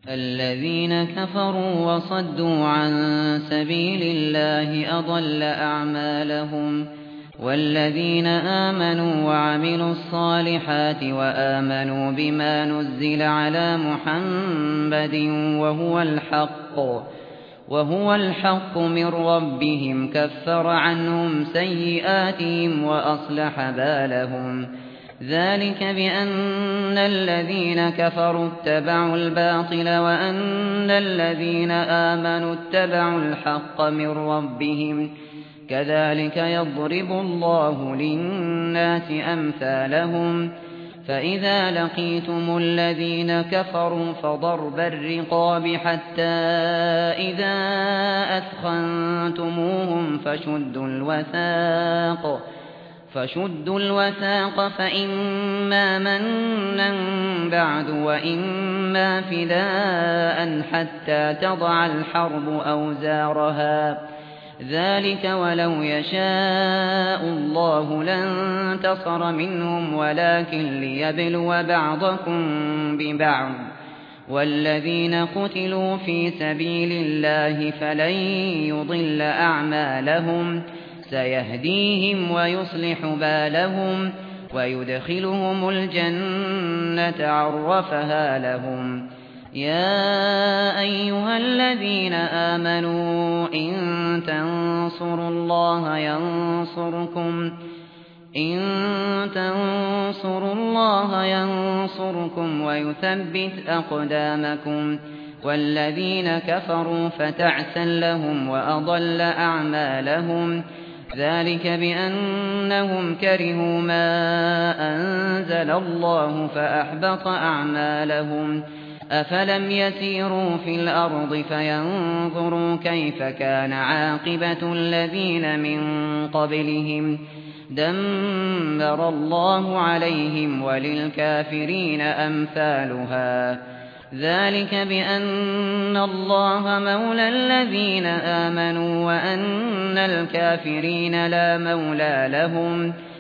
الذين كفروا وصدوا عن سبيل الله أضل أعمالهم والذين آمنوا وعملوا الصالحات وآمنوا بما نزل على محمد وهو الحق من ربهم كفر عنهم سيئاتهم وأصلح بالهم ذلك بأن الذين كفروا اتبعوا الباطل وأن الذين آمنوا اتبعوا الحق من ربهم كذلك يضرب الله للناس أمثالهم فإذا لقيتم الذين كفروا فضرب الرقاب حتى إذا أثخنتموهم فشدوا الوثاق فإما منا بعد وإما فداء حتى تضع الحرب أوزارها ذلك ولو يشاء الله لانتصر منهم ولكن ليبلو بعضكم ببعض والذين قتلوا في سبيل الله فلن يضل أعمالهم سيهديهم ويصلح بالهم ويدخلهم الجنة عرفها لهم يا أيها الذين آمنوا إن تنصروا الله ينصركم ويثبت أقدامكم والذين كفروا فتعسا لهم وأضل أعمالهم ذلك بأنهم كرهوا ما أنزل الله فأحبط أعمالهم أفلم يسيروا في الأرض فينظروا كيف كان عاقبة الذين من قبلهم دمر الله عليهم وللكافرين أمثالها ذلك بأن الله مولى الذين آمنوا وأن الكافرين لا مولى لهم